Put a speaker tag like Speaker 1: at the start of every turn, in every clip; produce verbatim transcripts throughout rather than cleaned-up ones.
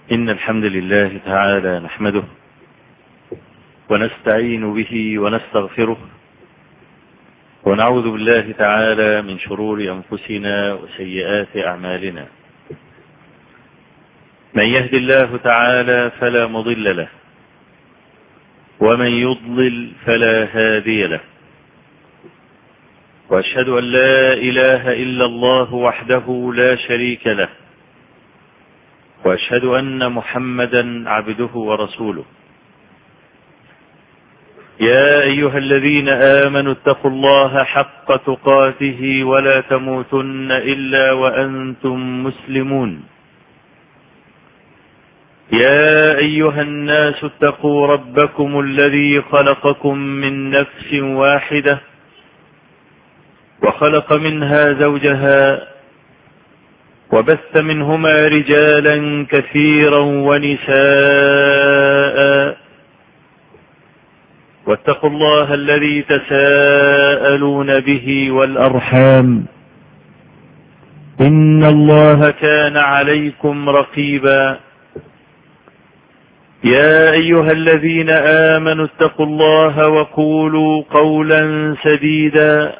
Speaker 1: إن الحمد لله تعالى نحمده ونستعين به ونستغفره ونعوذ بالله تعالى من شرور أنفسنا وسيئات أعمالنا. من يهد الله تعالى فلا مضل له ومن يضلل فلا هادي له، وأشهد أن لا إله إلا الله وحده لا شريك له، وأشهد أن محمدا عبده ورسوله. يا أيها الذين آمنوا اتقوا الله حق تقاته ولا تموتن إلا وأنتم مسلمون. يا أيها الناس اتقوا ربكم الذي خلقكم من نفس واحدة وخلق منها زوجها وبث منهما رجالا كثيرا ونساء، واتقوا الله الذي تساءلون به والأرحام إن الله كان عليكم رقيبا. يا أيها الذين آمنوا اتقوا الله وقولوا قولا سديدا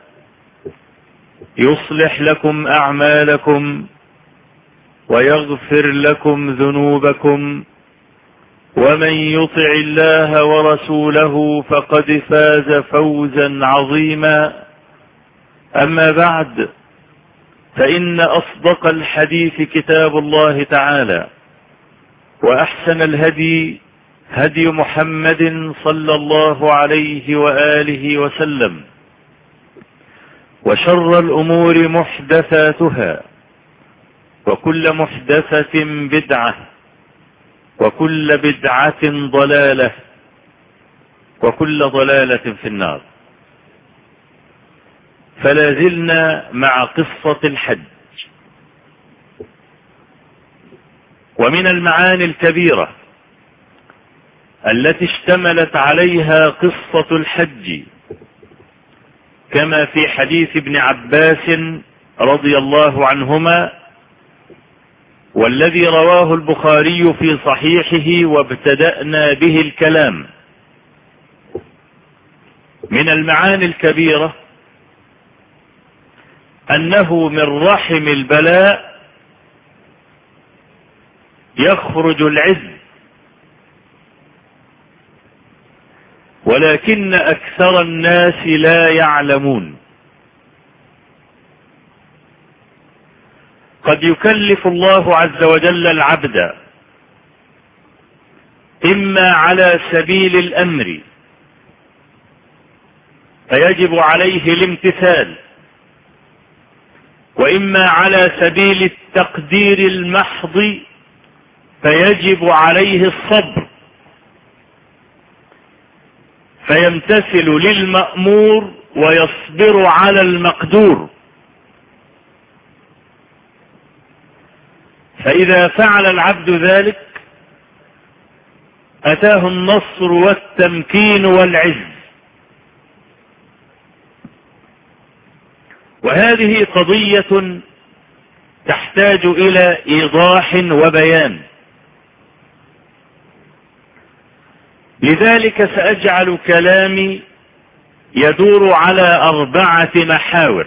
Speaker 1: يصلح لكم أعمالكم ويغفر لكم ذنوبكم، ومن يطع الله ورسوله فقد فاز فوزا عظيما. أما بعد، فإن أصدق الحديث كتاب الله تعالى، وأحسن الهدي هدي محمد صلى الله عليه وآله وسلم، وشر الأمور محدثاتها، وكل محدثة بدعة، وكل بدعة ضلالة، وكل ضلالة في النار. فلا زلنا مع قصة الحج. ومن المعاني الكبيرة التي اشتملت عليها قصة الحج كما في حديث ابن عباس رضي الله عنهما، والذي رواه البخاري في صحيحه وابتدأنا به الكلام. من المعاني الكبيرة أنه من رحم البلاء يخرج العز، ولكن أكثر الناس لا يعلمون. قد يكلف الله عز وجل العبد إما على سبيل الأمر فيجب عليه الامتثال، وإما على سبيل التقدير المحض فيجب عليه الصبر، فيمتثل للمأمور ويصبر على المقدور. فإذا فعل العبد ذلك أتاه النصر والتمكين والعز. وهذه قضية تحتاج إلى إيضاح وبيان، لذلك سأجعل كلامي يدور على أربعة محاور.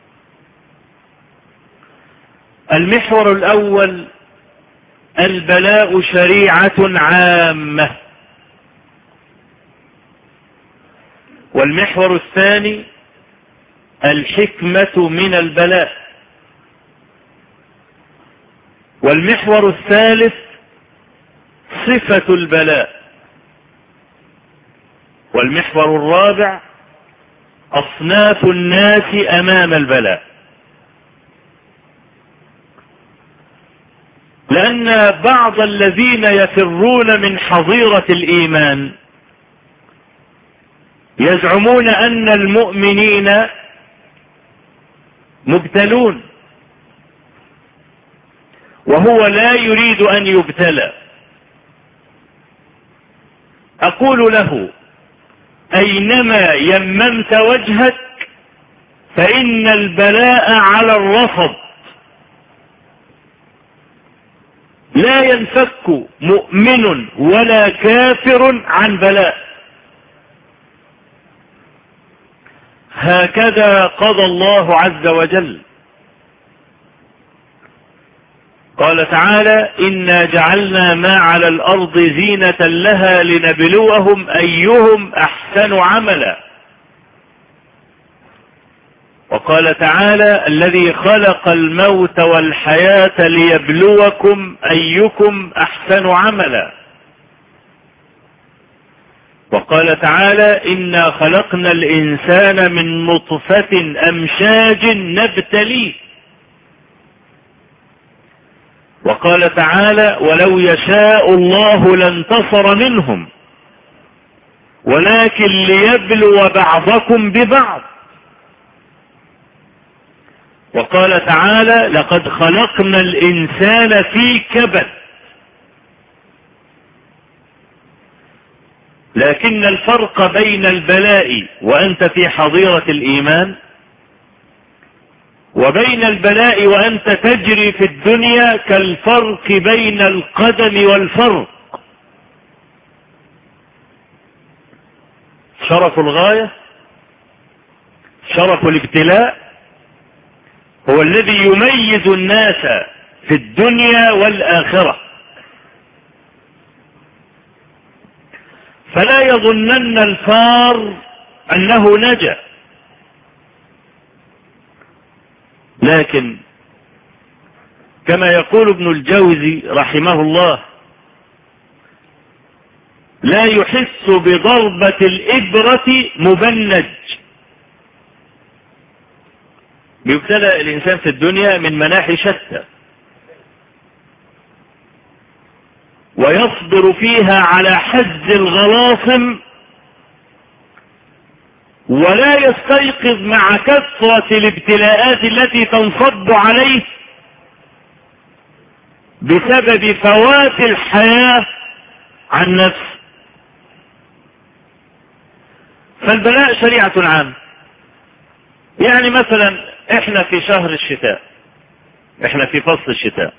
Speaker 1: المحور الأول: البلاء شريعة عامة. والمحور الثاني: الحكمة من البلاء. والمحور الثالث: صفة البلاء. والمحور الرابع: أصناف الناس أمام البلاء. لأن بعض الذين يفرون من حظيرة الإيمان يزعمون أن المؤمنين مبتلون، وهو لا يريد أن يبتلى. أقول له: أينما يممت وجهك فإن البلاء على الرفض. لا ينفك مؤمن ولا كافر عن بلاء. هكذا قضى الله عز وجل. قال تعالى: إنا جعلنا ما على الأرض زينة لها لنبلوهم أيهم أحسن عملا. وقال تعالى: الذي خلق الموت والحياة ليبلوكم أيكم أحسن عملا. وقال تعالى: إنا خلقنا الإنسان من نطفة أمشاج نبتليه. وقال تعالى: ولو يشاء الله لانتصر منهم ولكن ليبلو بعضكم ببعض. وقال تعالى: لقد خلقنا الإنسان في كبد. لكن الفرق بين البلاء وأنت في حظيرة الإيمان وبين البلاء وأنت تجري في الدنيا كالفرق بين القدم والفرق. شرف الغاية، شرف الابتلاء، هو الذي يميز الناس في الدنيا والآخرة. فلا يظنن الفار أنه نجا، لكن كما يقول ابن الجوزي رحمه الله: لا يحس بضربة الإبرة مبنج. يبتلى الإنسان في الدنيا من مناحي شتى، ويصبر فيها على حز الغلاصم، ولا يستيقظ مع كثرة الابتلاءات التي تنصب عليه بسبب فوات الحياة عن نفسه. فالبلاء شريعة عامة. يعني مثلا احنا في شهر الشتاء، احنا في فصل الشتاء،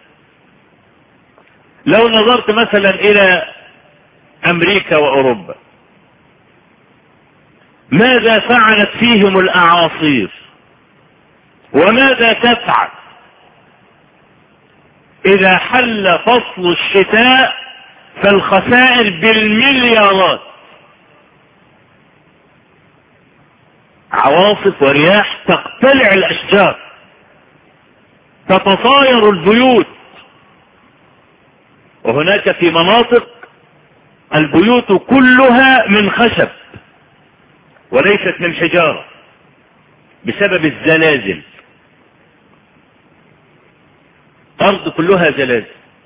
Speaker 1: لو نظرت مثلا الى امريكا واوروبا ماذا فعلت فيهم الاعاصير وماذا تفعل اذا حل فصل الشتاء؟ فالخسائر بالمليارات. عواصف ورياح تقتلع الاشجار، تتطاير البيوت، وهناك في مناطق البيوت كلها من خشب وليست من حجارة بسبب الزلازل. أرض كلها زلازل،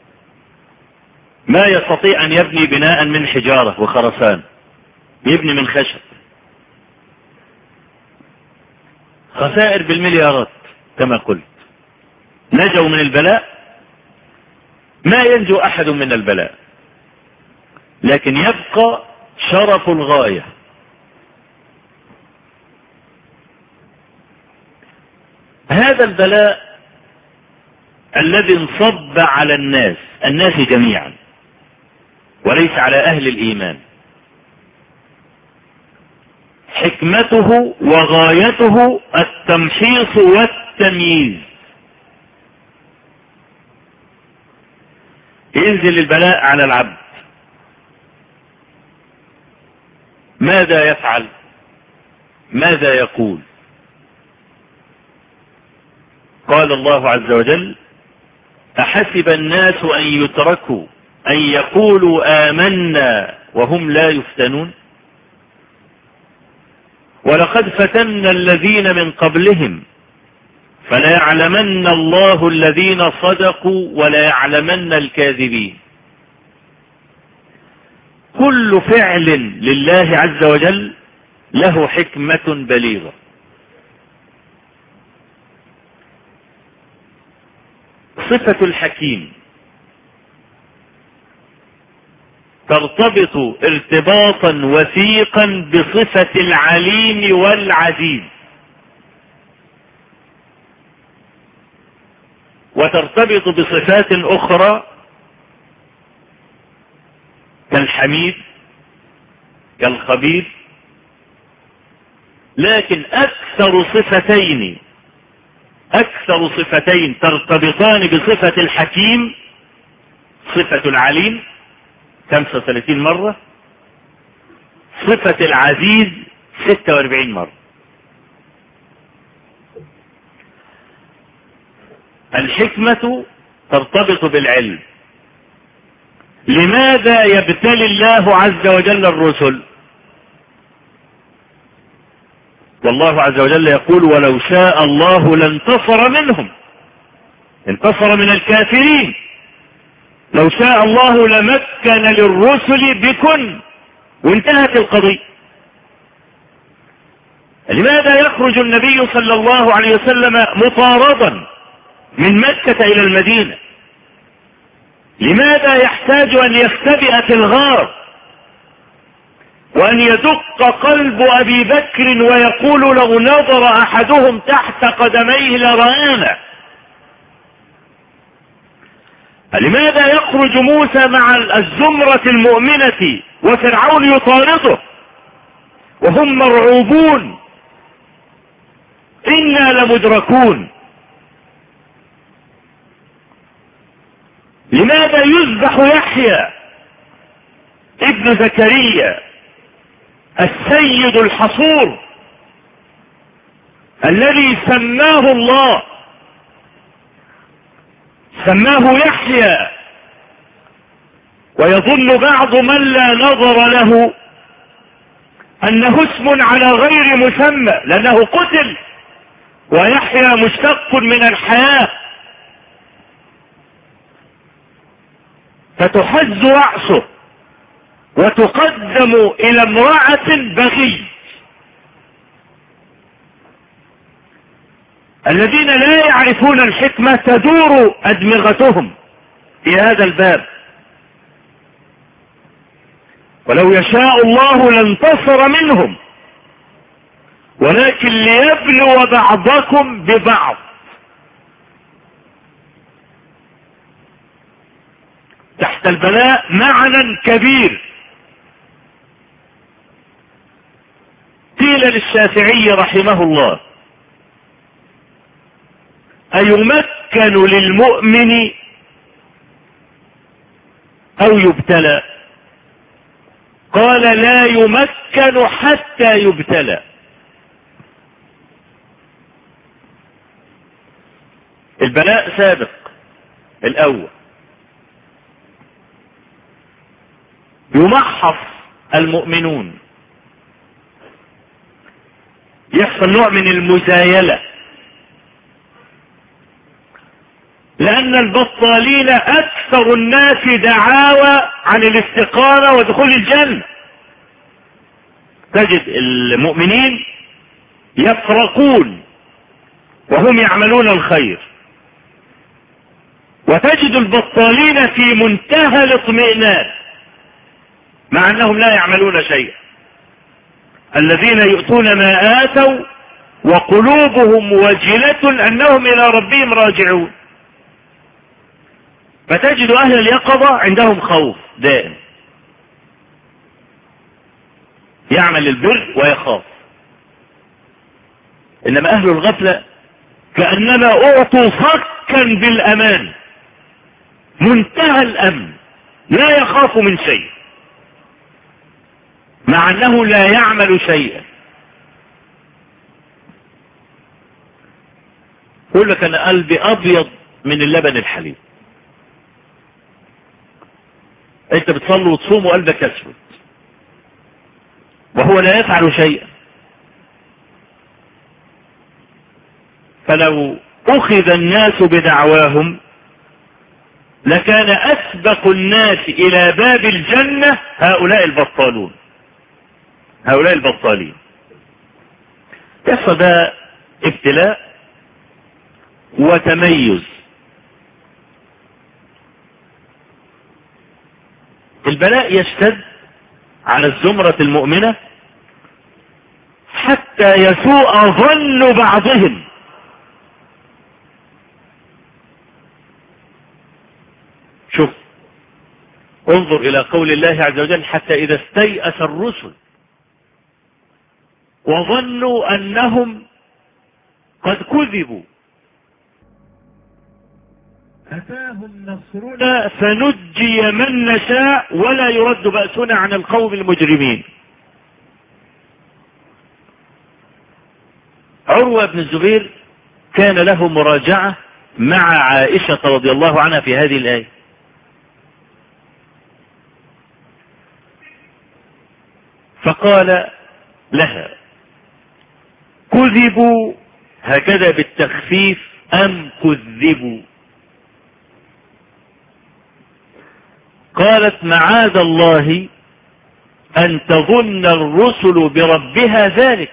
Speaker 1: ما يستطيع أن يبني بناء من حجارة وخرسان، يبني من خشب. خسائر بالمليارات كما قلت. نجوا من البلاء؟ ما ينجو أحد من البلاء، لكن يبقى شرف الغاية. هذا البلاء الذي انصب على الناس الناس جميعا وليس على أهل الإيمان، حكمته وغايته التمحيص والتمييز. ينزل البلاء على العبد، ماذا يفعل؟ ماذا يقول؟ قال الله عز وجل: أحسب الناس أن يتركوا أن يقولوا آمنا وهم لا يفتنون؟ ولقد فتنا الذين من قبلهم فليعلمن الله الذين صدقوا وليعلمن الكاذبين. كل فعل لله عز وجل له حكمة بليغة. صفة الحكيم ترتبط ارتباطا وثيقا بصفة العليم والعزيز، وترتبط بصفات أخرى كالحميد كالخبير، لكن أكثر صفتين أكثر صفتين ترتبطان بصفة الحكيم صفة العليم خمسة وثلاثين مرة، صفة العزيز ستة وأربعين مرة. الحكمة ترتبط بالعلم. لماذا يبتلي الله عز وجل الرسل؟ والله عز وجل يقول: ولو شاء الله لانتصر منهم، انتصر من الكافرين. لو شاء الله لمكن للرسل بكن، وانتهت القضية. لماذا يخرج النبي صلى الله عليه وسلم مطاردا من مكة إلى المدينة؟ لماذا يحتاج أن يختبئ في الغار وأن يدق قلب أبي بكر ويقول: لو نظر أحدهم تحت قدميه لرآنا؟ لماذا يخرج موسى مع الزمرة المؤمنة وفرعون يطارده وهم مرعوبون؟ إنا لمدركون. لماذا يذبح يحيى ابن زكريا السيد الحصور الذي سماه الله، سماه يحيى، ويظن بعض من لا نظر له أنه اسم على غير مسمى لأنه قتل، ويحيى مشتق من الحياة، فتحز رأسه وتقدم إلى امرأة بغي. الذين لا يعرفون الحكمة تدور أدمغتهم في هذا الباب. ولو يشاء الله لانتصر منهم، ولكن ليبلو بعضكم ببعض. تحت البلاء معنى كبير. قيل للشافعي رحمه الله: أيمكن للمؤمن أو يبتلى؟ قال: لا يمكن حتى يبتلى. البلاء سابق الأول، يمحص المؤمنون، يحصل نوع من المزايلة، لأن البطالين أكثر الناس دعاوى عن الاستقامة ودخول الجنة. تجد المؤمنين يفرقون وهم يعملون الخير، وتجد البطالين في منتهى الاطمئنان مع أنهم لا يعملون شيئا. الذين يؤتون ما آتوا وقلوبهم وجلة أنهم إلى ربهم راجعون. فتجد أهل اليقظة عندهم خوف دائم، يعمل البر ويخاف. إنما أهل الغفلة كأنما أعطوا صكا بالأمان، منتهى الأمن، لا يخاف من شيء مع أنه لا يعمل شيئا. يقول لك أنا قلبي أبيض من اللبن الحليب. أنت بتصلي وتصوم وقلبك أسود وهو لا يفعل شيئا. فلو أخذ الناس بدعواهم لكان أسبق الناس إلى باب الجنة هؤلاء البطالون، هؤلاء البطالين. يحصل ده ابتلاء وتميز. البلاء يشتد على الزمرة المؤمنة حتى يسوء ظن بعضهم. شوف، انظر إلى قول الله عز وجل حتى إذا استيأس الرسل وظنوا أنهم قد كذبوا أتاهم نصرنا فنجي من نشاء ولا يرد بأسنا عن القوم المجرمين. عروة بن الزبير كان له مراجعة مع عائشة رضي الله عنها في هذه الآية، فقال لها كذبوا هكذا بالتخفيف أم كذبوا؟ قالت معاذ الله أن تظن الرسل بربها ذلك.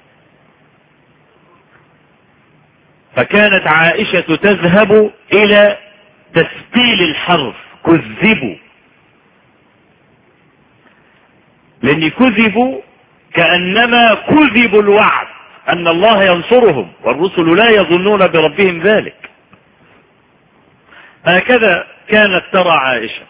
Speaker 1: فكانت عائشة تذهب إلى تثقيل الحرف كذبوا، لأن كذبوا كأنما كذبوا الوعد أن الله ينصرهم والرسل لا يظنون بربهم ذلك. هكذا كانت ترى عائشة.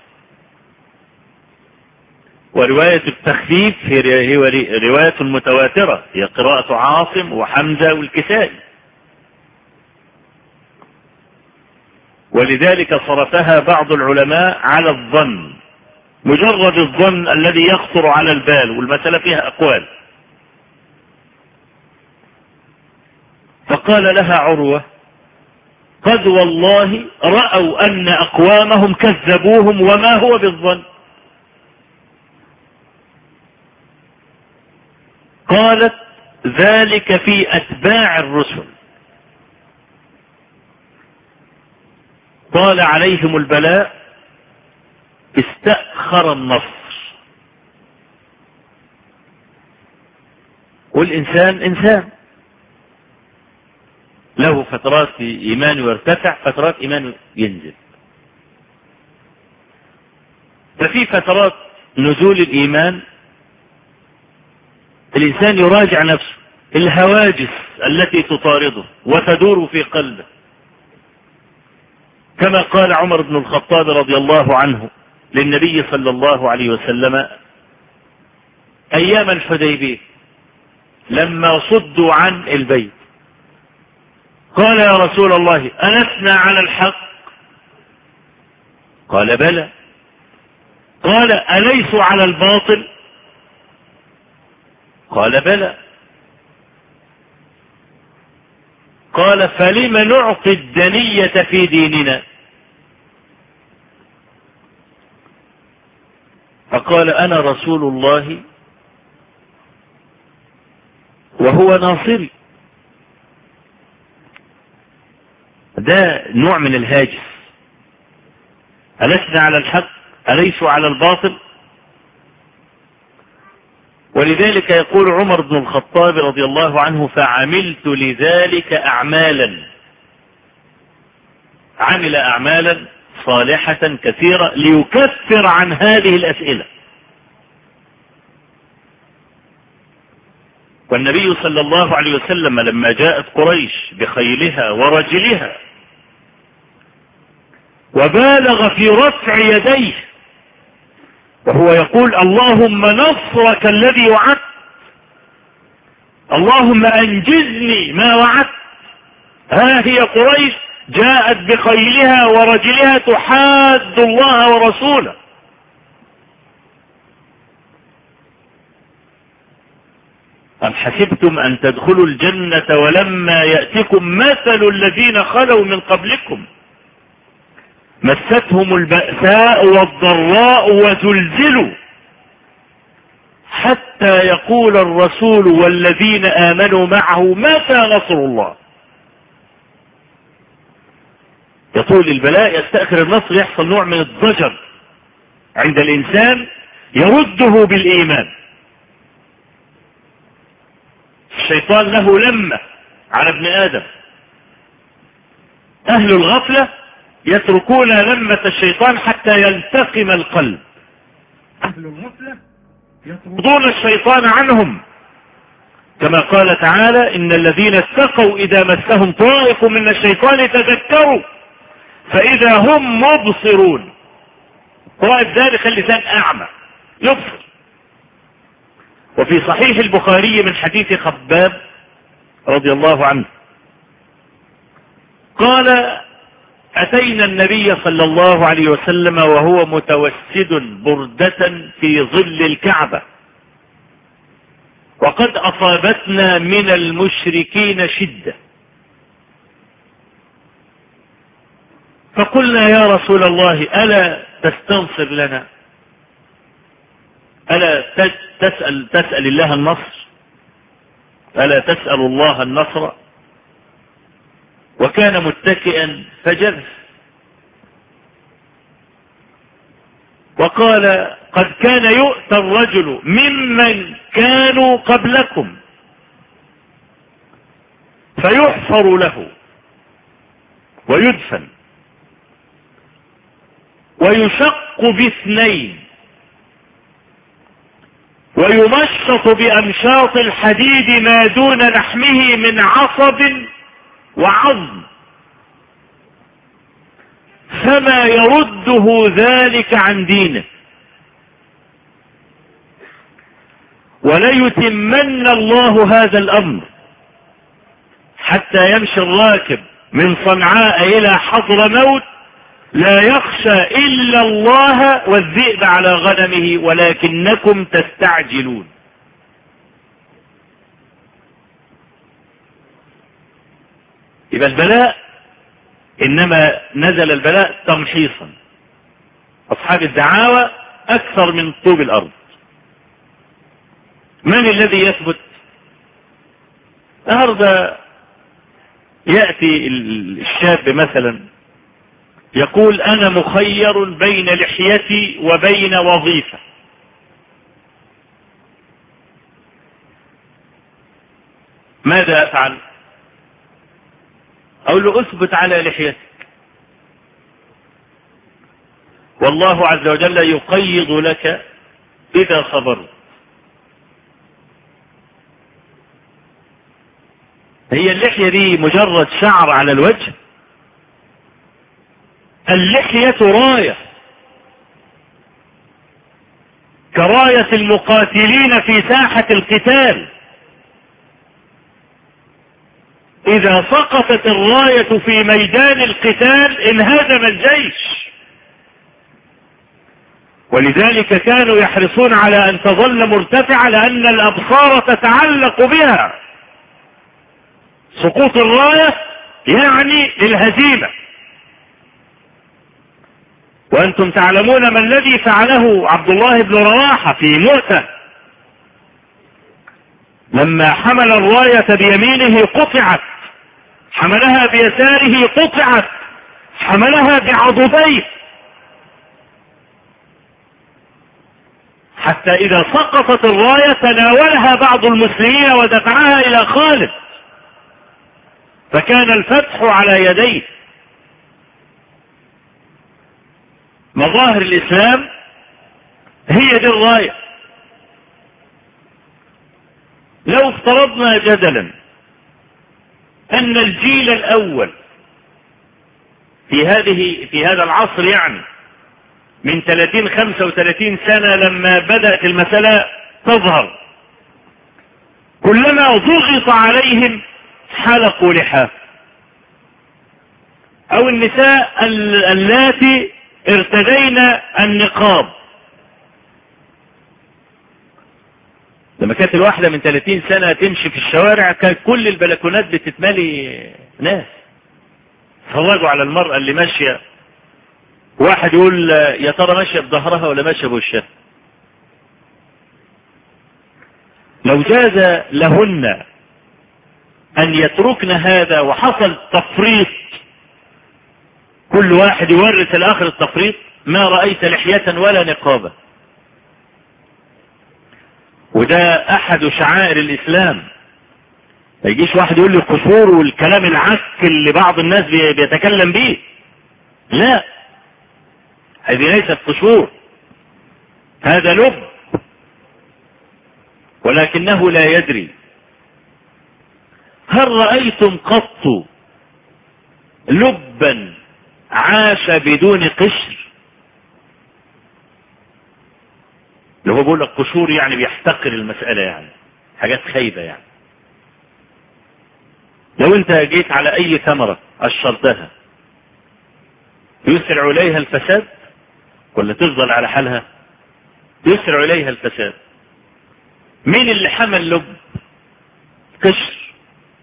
Speaker 1: ورواية التخفيف هي رواية متواترة، هي قراءة عاصم وحمزة والكسائي، ولذلك صرفها بعض العلماء على الظن، مجرد الظن الذي يخطر على البال، والمسألة فيها أقوال. فقال لها عروة قد والله رأوا أن أقوامهم كذبوهم وما هو بالظن. قالت ذلك في أتباع الرسل، طال عليهم البلاء استأخر النصر. والإنسان إنسان له فترات إيمانه يرتفع، فترات إيمانه ينزل. ففي فترات نزول الإيمان الإنسان يراجع نفسه، الهواجس التي تطارده وتدور في قلبه، كما قال عمر بن الخطاب رضي الله عنه للنبي صلى الله عليه وسلم أيام الحديبية لما صدوا عن البيت، قال يا رسول الله ألسنا على الحق؟ قال بلى. قال أليسوا على الباطل؟ قال بلى. قال فلم نعطي الدنية في ديننا؟ فقال أنا رسول الله وهو ناصري. ده نوع من الهاجس، ألسنا على الحق أليسوا على الباطل؟ ولذلك يقول عمر بن الخطاب رضي الله عنه فعملت لذلك أعمالا، عمل أعمالا صالحة كثيرة ليكفر عن هذه الأسئلة. والنبي صلى الله عليه وسلم لما جاءت قريش بخيلها ورجلها وبالغ في رفع يديه وهو يقول اللهم نصرك الذي وعدت، اللهم أنجزني ما وعدت، ها هي قريش جاءت بخيلها ورجلها تحاد الله ورسوله. أم حسبتم أن تدخلوا الجنة ولما يأتكم مثل الذين خلوا من قبلكم مستهم البأساء والضراء وزلزلوا حتى يقول الرسول والذين آمنوا معه متى نصر الله. يطول البلاء يستأخر النصر، يحصل نوع من الضجر عند الإنسان يرده بالإيمان. الشيطان له لمة على ابن آدم، أهل الغفلة يتركون لمة الشيطان حتى يلتقم القلب، أهل الغفلة يطردون الشيطان عنهم، كما قال تعالى إن الذين اتقوا إذا مسهم طائف من الشيطان تذكروا فإذا هم مبصرون. هو ابدال يخلي لسان اعمى يبصر. وفي صحيح البخاري من حديث خباب رضي الله عنه قال أتينا النبي صلى الله عليه وسلم وهو متوسد بردة في ظل الكعبة وقد أصابتنا من المشركين شدة، فقلنا يا رسول الله ألا تستنصر لنا، ألا تسأل, تسأل الله النصر، ألا تسأل الله النصر؟ وكان متكئا فجلس وقال قد كان يؤتى الرجل ممن كانوا قبلكم فيحفر له ويدفن ويشق باثنين ويمشط بأمشاط الحديد ما دون لحمه من عصب وعظم، فما يرده ذلك عن دينه، وليتمن الله هذا الأمر حتى يمشي الراكب من صنعاء إلى حضر موت لا يخشى إلا الله والذئب على غنمه ولكنكم تستعجلون. يبقى البلاء إنما نزل البلاء تمحيصا، أصحاب الدعاوى أكثر من طوب الأرض. من الذي يثبت؟ النهارده يأتي الشاب مثلا يقول أنا مخير بين لحيتي وبين وظيفة، ماذا أفعل؟ أقول له أثبت على لحيتك، والله عز وجل يقيض لك إذا صبرت. هي اللحية دي مجرد شعر على الوجه؟ اللحية راية كراية المقاتلين في ساحة القتال، إذا سقطت الراية في ميدان القتال انهزم الجيش، ولذلك كانوا يحرصون على أن تظل مرتفعة لأن الأبصار تتعلق بها. سقوط الراية يعني الهزيمة. وأنتم تعلمون ما الذي فعله عبد الله بن رواحة في مؤتة، لما حمل الراية بيمينه قطعت، حملها بيساره قطعت، حملها بعضديه، حتى إذا سقطت الراية تناولها بعض المسلمين ودفعها إلى خالد، فكان الفتح على يديه. مظاهر الإسلام هي دي الراية. لو افترضنا جدلا أن الجيل الأول في هذه في هذا العصر، يعني من ثلاثين خمسة وثلاثين سنة لما بدأت المسألة تظهر، كلما ضغط عليهم حلقوا لحاف، أو النساء اللاتي ارتدين النقاب. لما كانت الواحدة من ثلاثين سنة تمشي في الشوارع كانت كل البلكونات بتتملي ناس تفرجوا على المرأة اللي ماشية، واحد يقول يا ترى ماشية بظهرها ولا ماشية بوشها. لو جاز لهن أن يتركن هذا وحصل تفريط، كل واحد يورث الآخر التفريط، ما رأيت لحية ولا نقابة. وده أحد شعائر الإسلام. ما يجيش واحد يقول لي قصور والكلام العك اللي بعض الناس بيتكلم به، لا، هذه ليست قصور، هذا لب، ولكنه لا يدري. هل رأيتم قط لبا عاش بدون قشر؟ اللي هو بيقول لك قشور يعني بيحتقر المسألة، يعني حاجات خايبة. يعني لو انت جيت على اي ثمرة قشرتها يسرع اليها الفساد ولا تفضل على حالها؟ يسرع اليها الفساد. مين اللي حمل لب؟ قشر.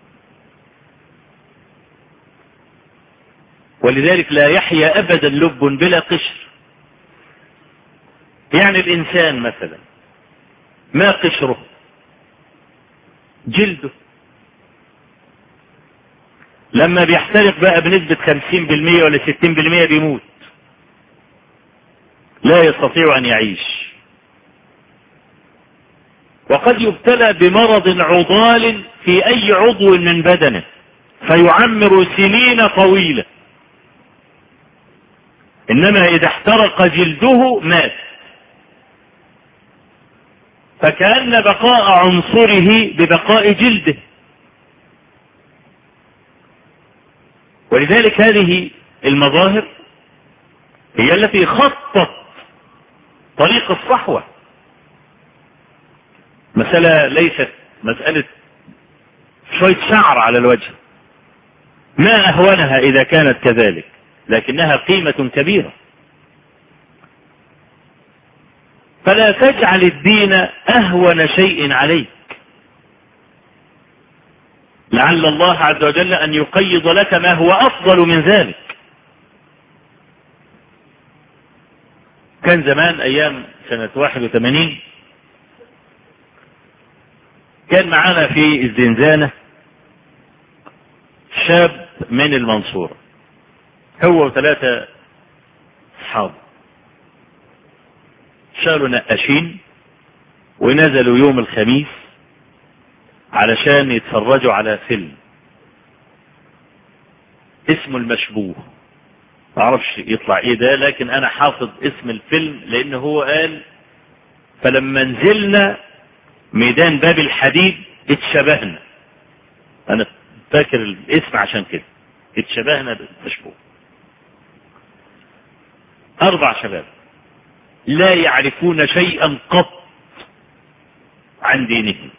Speaker 1: ولذلك لا يحيا ابدا لب بلا قشر. يعني الانسان مثلا ما قشره؟ جلده. لما بيحترق بقى بنسبة خمسين بالمئة ولا ستين بالمئة بيموت، لا يستطيع ان يعيش. وقد يبتلى بمرض عضال في اي عضو من بدنه فيعمر سنين طويلة، انما اذا احترق جلده مات. فكأن بقاء عنصره ببقاء جلده. ولذلك هذه المظاهر هي التي خطت طريق الصحوة. مسألة ليست مسألة شوية شعر على الوجه، ما أهونها إذا كانت كذلك، لكنها قيمة كبيرة. فلا تجعل الدين أهون شيء عليك، لعل الله عز وجل أن يقيض لك ما هو أفضل من ذلك. كان زمان أيام سنة واحد وثمانين كان معنا في الزنزانة شاب من المنصورة، هو وثلاثة أصحاب، شالوا نقاشين ونزلوا يوم الخميس علشان يتفرجوا على فيلم اسمه المشبوه. ما اعرفش يطلع ايه ده، لكن انا حافظ اسم الفيلم لان هو قال فلما نزلنا ميدان باب الحديد اتشبهنا. انا فاكر الاسم عشان كده، اتشبهنا بالمشبوه. اربع شباب لا يعرفون شيئا قط عن دينهم،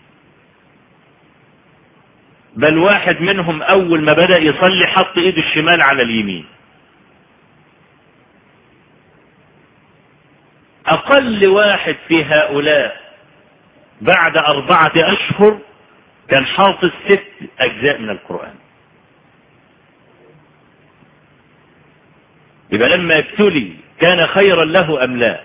Speaker 1: بل واحد منهم اول ما بدأ يصلي حط ايده الشمال على اليمين. اقل واحد في هؤلاء بعد اربعة اشهر كان حافظ ست اجزاء من القرآن. يبقى لما ابتلي كان خيرا له ام لا؟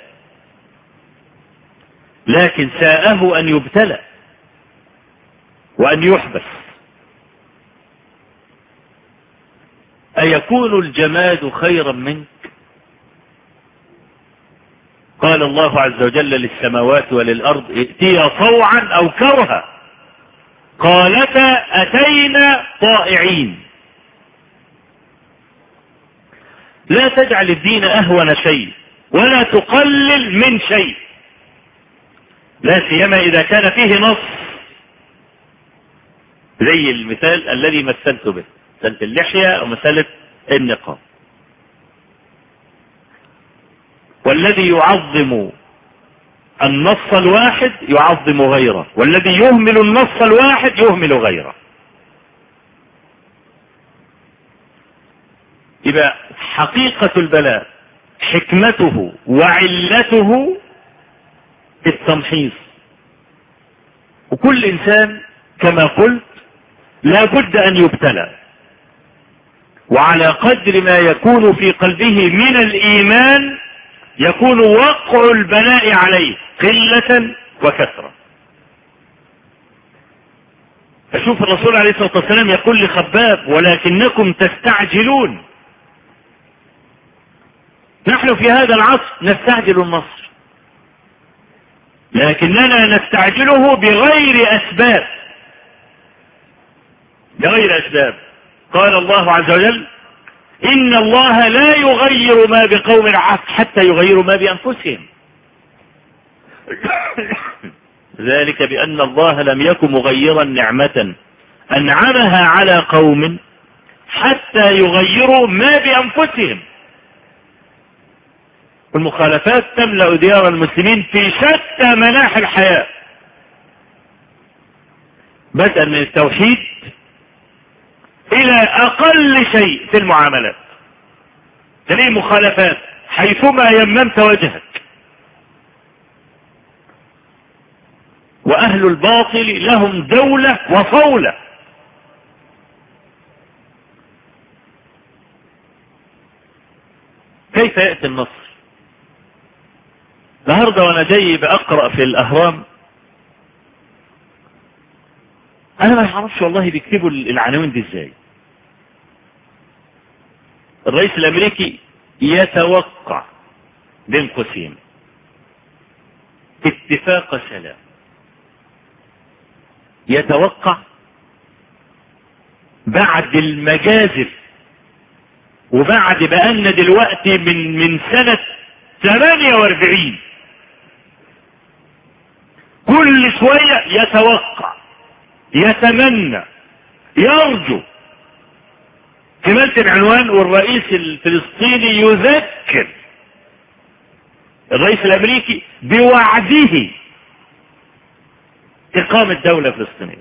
Speaker 1: لكن ساءه ان يبتلى وان يحبس. أيكون الجماد خيرا منك؟ قال الله عز وجل للسماوات وللأرض ائتيا طوعا أو كرها قالتا أتينا طائعين. لا تجعل الدين أهون شيء ولا تقلل من شيء، لا سيما إذا كان فيه نص، زي المثال الذي مثلت به، مسألة اللحية ومسألة النقاب. والذي يعظم النص الواحد يعظم غيره، والذي يهمل النص الواحد يهمل غيره. يبقى حقيقة البلاء حكمته وعلته التمحيص. وكل إنسان كما قلت لا بد أن يبتلى، وعلى قدر ما يكون في قلبه من الإيمان يكون وقع البلاء عليه قلة وكثرة. فشوف الرسول عليه الصلاة والسلام يقول لخباب ولكنكم تستعجلون. نحن في هذا العصر نستعجل النصر، لكننا نستعجله بغير أسباب، بغير أسباب. قال الله عز وجل إن الله لا يغير ما بقوم حتى يغيروا ما بأنفسهم. ذلك بأن الله لم يكن مغيرا نعمة أنعمها على قوم حتى يغيروا ما بأنفسهم. والمخالفات تملأ ديار المسلمين في شتى مناحي الحياة، بدءا من التوحيد الى اقل شيء في المعاملات تلاقي مخالفات حيثما يممت وجهك. واهل الباطل لهم دولة وصولة. كيف يأتي النصر؟ النهارده وانا جاي بأقرأ في الاهرام، انا ما اعرفش والله بيكتبوا العناوين دي ازاي. الرئيس الامريكي يتوقع بين قوسين اتفاق سلام. يتوقع بعد المجازر وبعد بقالنا دلوقتي من من سنة ثمانية واربعين كل شوية يتوقع، يتمنى، يرجو. كمالة العنوان والرئيس الفلسطيني يذكر الرئيس الامريكي بوعده اقامة دولة فلسطينية.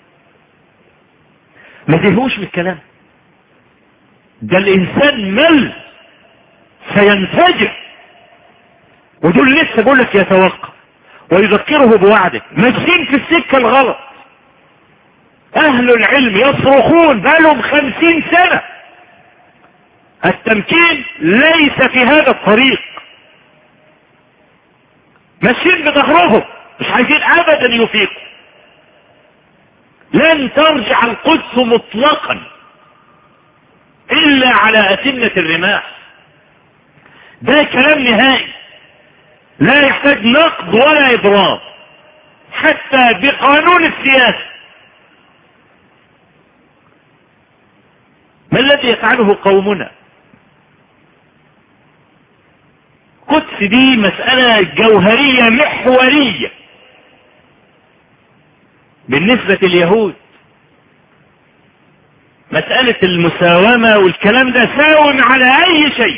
Speaker 1: ما تهوش من الكلام ده، الانسان مل سينفجر. ودول لسه بقول لك يتوقع ويذكره بوعده، ماشيين في السكة الغلط. اهل العلم يصرخون بقالهم خمسين سنة التمكين ليس في هذا الطريق، ماشيين بظهرهم مش عايزين ابدا يفيقوا. لن ترجع القدس مطلقا الا على اتمة الرماح. ده كلام نهائي لا يحتاج نقد ولا ابراز حتى بقانون السياسة. ما الذي يفعله قومنا؟ قدس دي مسألة جوهرية محورية بالنسبة لليهود. مسألة المساومة والكلام ده ساوم على اي شيء،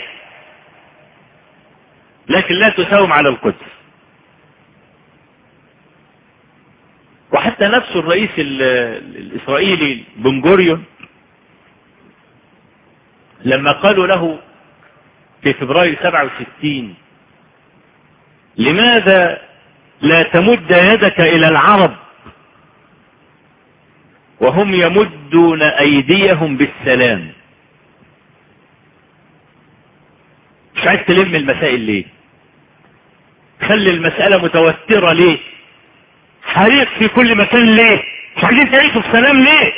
Speaker 1: لكن لا تساوم على القدس. وحتى نفسه الرئيس الاسرائيلي بن غوريون لما قالوا له في فبراير سبعة وستين لماذا لا تمد يدك الى العرب وهم يمدون ايديهم بالسلام؟ مش عايز تلم المسائل ليه؟ خلي المسألة متوترة ليه؟ حريق في كل مكان ليه؟ مش عايزين تعيشوا في سلام ليه؟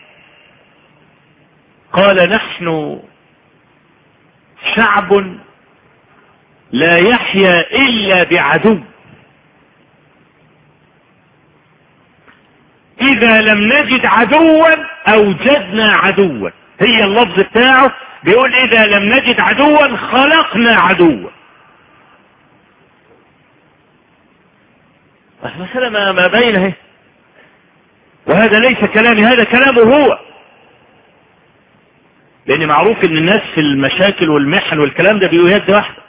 Speaker 1: قال نحن شعب لا يحيا الا بعدو، اذا لم نجد عدوا اوجدنا عدوا. هي اللفظ بتاعه بيقول اذا لم نجد عدوا خلقنا عدوا. المسألة ما, ما بينه، وهذا ليس كلامي، هذا كلامه هو. لان معروف ان الناس في المشاكل والمحن والكلام ده بيقول يد واحدة.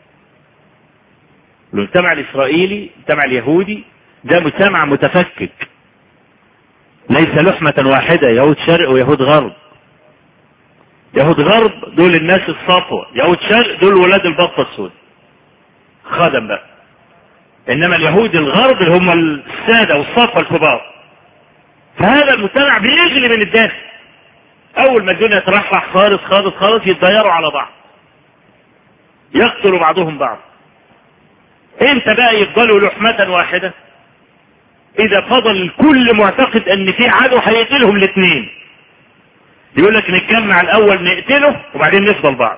Speaker 1: المجتمع الاسرائيلي، المجتمع اليهودي ده مجتمع متفكك، ليس لحمة واحدة، يهود شرق ويهود غرب. يهود غرب دول الناس الصفوة، يهود شرق دول ولاد البطة السود خدم بقى. انما اليهود الغرب اللي هم السادة والصفوة الكبار. فهذا المجتمع بيجري من الداخل. اول ما الدنيا ترحرح خالص خالص خالص يتضيروا على بعض، يقتلوا بعضهم بعض. انت بقى يفضلوا لحمة واحدة. اذا فضل الكل معتقد ان في عدو هيقتلهم الاثنين، يقول لك نتجمع الاول نقتله وبعدين نفضل بعض.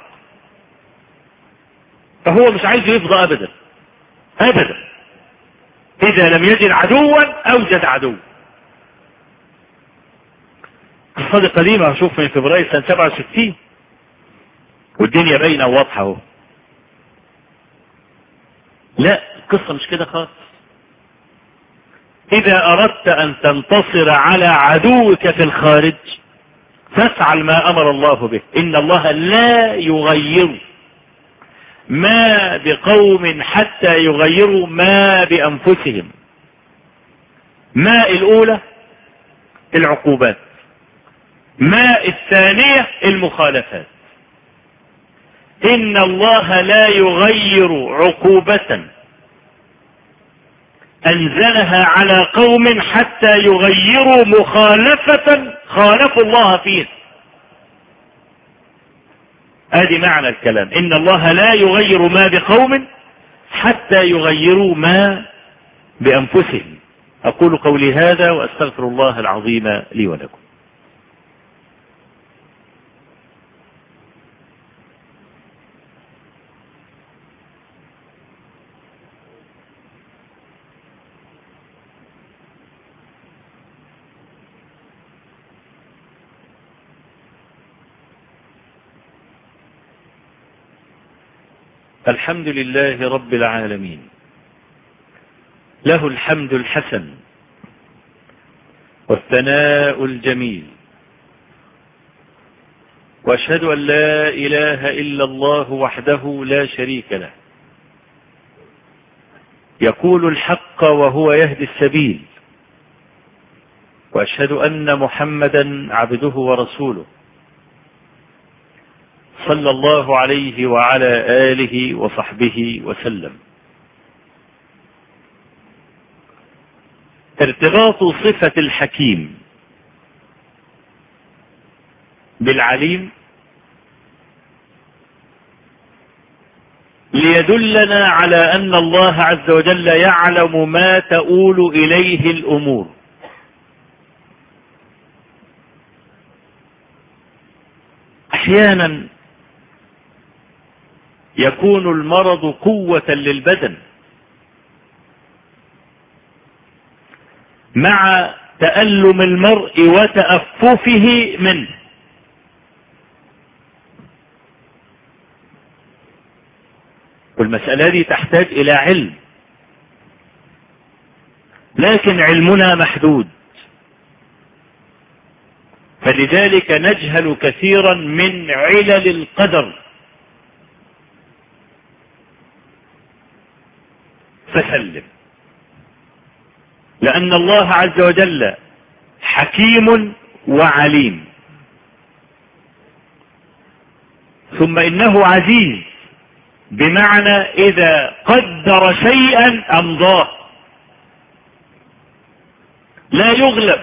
Speaker 1: فهو مش عايز يفضى ابدا ابدا. اذا لم يجد عدوا اوجد عدو. قصة قديمة هشوف من فبراير سنة سبعة وستين والدنيا باينة وواضحة اهو. لا القصة مش كده خالص. اذا اردت ان تنتصر على عدوك في الخارج فافعل ما امر الله به. ان الله لا يغير ما بقوم حتى يغيروا ما بأنفسهم. ما الأولى العقوبات، ما الثانية المخالفات. إن الله لا يغير عقوبة أنزلها على قوم حتى يغيروا مخالفة خالفوا الله فيه. هذه معنى الكلام، إن الله لا يغير ما بقوم حتى يغيروا ما بأنفسهم. أقول قولي هذا وأستغفر الله العظيم لي ولكم. الحمد لله رب العالمين، له الحمد الحسن والثناء الجميل، وأشهد أن لا إله إلا الله وحده لا شريك له، يقول الحق وهو يهدي السبيل، وأشهد أن محمدا عبده ورسوله صلى الله عليه وعلى آله وصحبه وسلم. ارتباط صفة الحكيم بالعليم ليدلنا على أن الله عز وجل يعلم ما تؤول إليه الأمور. أحيانا يكون المرض قوة للبدن مع تألم المرء وتأففه منه، والمسألة دي تحتاج إلى علم، لكن علمنا محدود، فلذلك نجهل كثيرا من علل القدر. فسلم، لأن الله عز وجل حكيم وعليم، ثم إنه عزيز بمعنى إذا قدر شيئا أمضاه، لا يغلب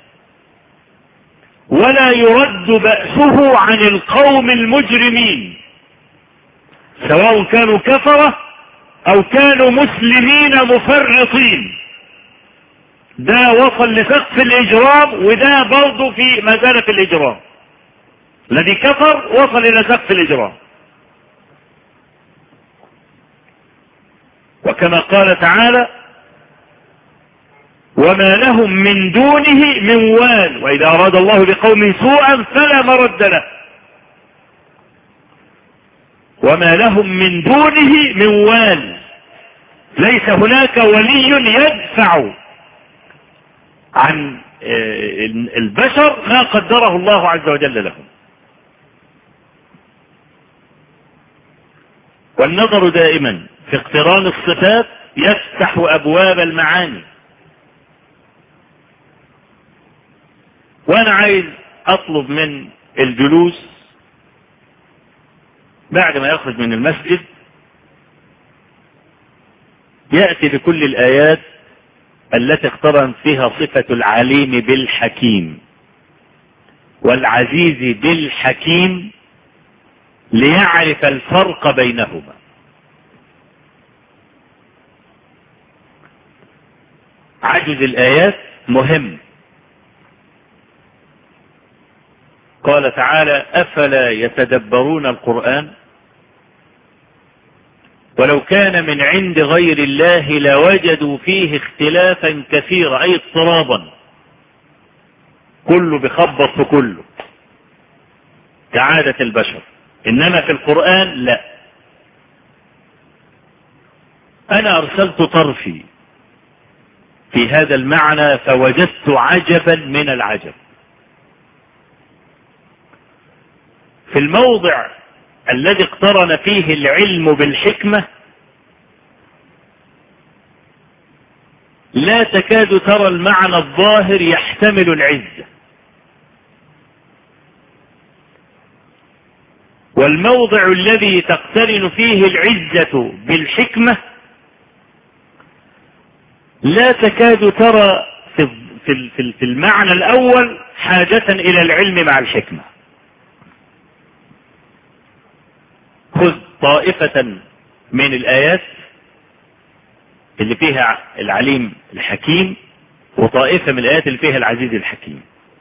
Speaker 1: ولا يرد بأسه عن القوم المجرمين، سواء كانوا كفرة أو كانوا مسلمين مفرطين. ده وصل لسقف الإجرام، وده برضه في مازال في الإجرام. الذي كفر وصل إلى سقف الإجرام. وكما قال تعالى: وما لهم من دونه من وال، وإذا أراد الله بقوم سوءا فلا مرد له. وما لهم من دونه من وال، ليس هناك ولي يدفع عن البشر ما قدره الله عز وجل لهم. والنظر دائما في اقتران الصفات يفتح أبواب المعاني. وأنا عايز أطلب من الجلوس بعد ما يخرج من المسجد يأتي بكل الآيات التي اقترن فيها صفة العليم بالحكيم والعزيز بالحكيم ليعرف الفرق بينهما. عجز الآيات مهم. قال تعالى: أفلا يتدبرون القرآن ولو كان من عند غير الله لوجدوا فيه اختلافا كثيرا، أي اضطرابا، كله بخبط في كله كعادة البشر، إنما في القرآن لا. أنا أرسلت طرفي في هذا المعنى فوجدت عجبا من العجب. في الموضع الذي اقترن فيه العلم بالحكمة لا تكاد ترى المعنى الظاهر يحتمل العزة، والموضع الذي تقترن فيه العزة بالحكمة لا تكاد ترى في في المعنى الأول حاجة إلى العلم مع الحكمة. خذ طائفة من الآيات اللي فيها العليم الحكيم، وطائفة من الآيات اللي فيها العزيز الحكيم،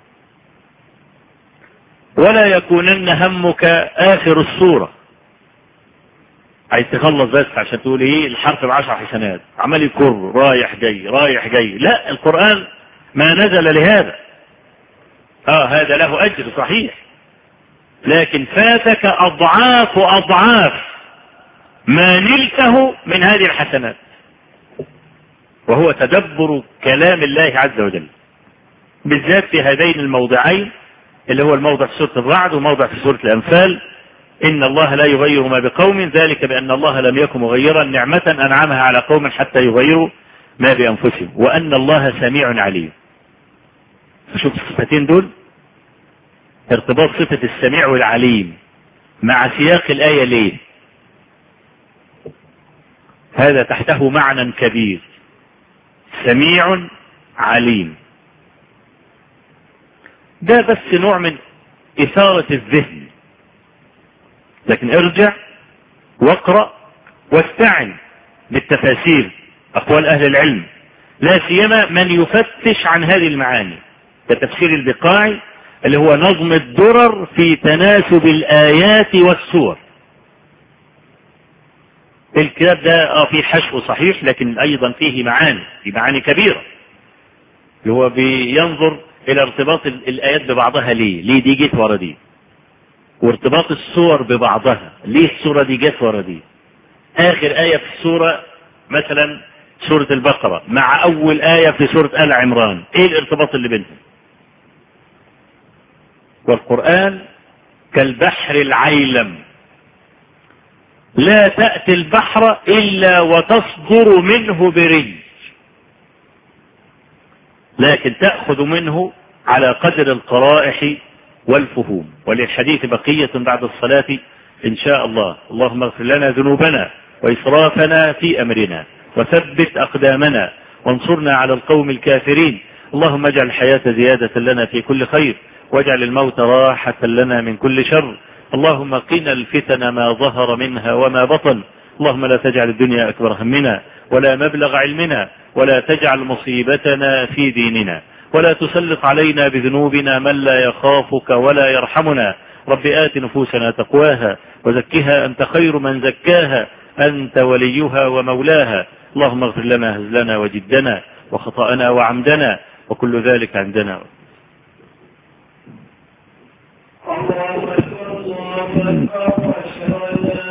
Speaker 1: ولا يكونن همك آخر السورة. عايز تخلص بس عشان تقول ايه الحرف بعشر حسنات، عمال يكر رايح جاي رايح جاي. لا، القرآن ما نزل لهذا. اه هذا له أجر صحيح، لكن فاتك أضعاف أضعاف ما نلته من هذه الحسنات، وهو تدبر كلام الله عز وجل، بالذات في هذين الموضعين اللي هو الموضع في سورة الرعد وموضع في سورة الأنفال. إن الله لا يغير ما بقوم ذلك بأن الله لم يكن مغيرا نعمة أنعمها على قوم حتى يغيروا ما بأنفسهم وأن الله سميع عليم. شوف الصفتين دول، ارتباط صفة السميع والعليم مع سياق الآية ليه؟ هذا تحته معنى كبير، سميع عليم. ده بس نوع من إثارة الذهن، لكن ارجع واقرأ واستعن بالتفاسير أقوال أهل العلم، لا سيما من يفتش عن هذه المعاني كتفسير البقاعي اللي هو نظم الدرر في تناسب الآيات والسور. الكتاب ده اه فيه حشو صحيح، لكن أيضا فيه معاني، في معاني كبيرة، اللي هو بينظر إلى ارتباط الآيات ببعضها. ليه ليه دي جت ورا دي، وارتباط السور ببعضها، ليه السورة دي جت ورا دي. آخر آية في السورة مثلا سورة البقرة مع أول آية في سورة آل عمران، إيه الارتباط اللي بينهم؟ والقرآن كالبحر العيلم، لا تأتي البحر إلا وتصدر منه برج، لكن تأخذ منه على قدر القرائح والفهوم. وللحديث بقية بعد الصلاة إن شاء الله. اللهم اغفر لنا ذنوبنا وإسرافنا في أمرنا وثبت أقدامنا وانصرنا على القوم الكافرين. اللهم اجعل الحياة زيادة لنا في كل خير، واجعل الموت راحة لنا من كل شر. اللهم قنا الفتن ما ظهر منها وما بطن. اللهم لا تجعل الدنيا أكبر همنا ولا مبلغ علمنا، ولا تجعل مصيبتنا في ديننا، ولا تسلط علينا بذنوبنا من لا يخافك ولا يرحمنا. رب آت نفوسنا تقواها وزكها أنت خير من زكاها، أنت وليها ومولاها. اللهم اغفر لنا هزلنا وجدنا وخطأنا وعمدنا وكل ذلك عندنا. الله أكبر الله أكبر.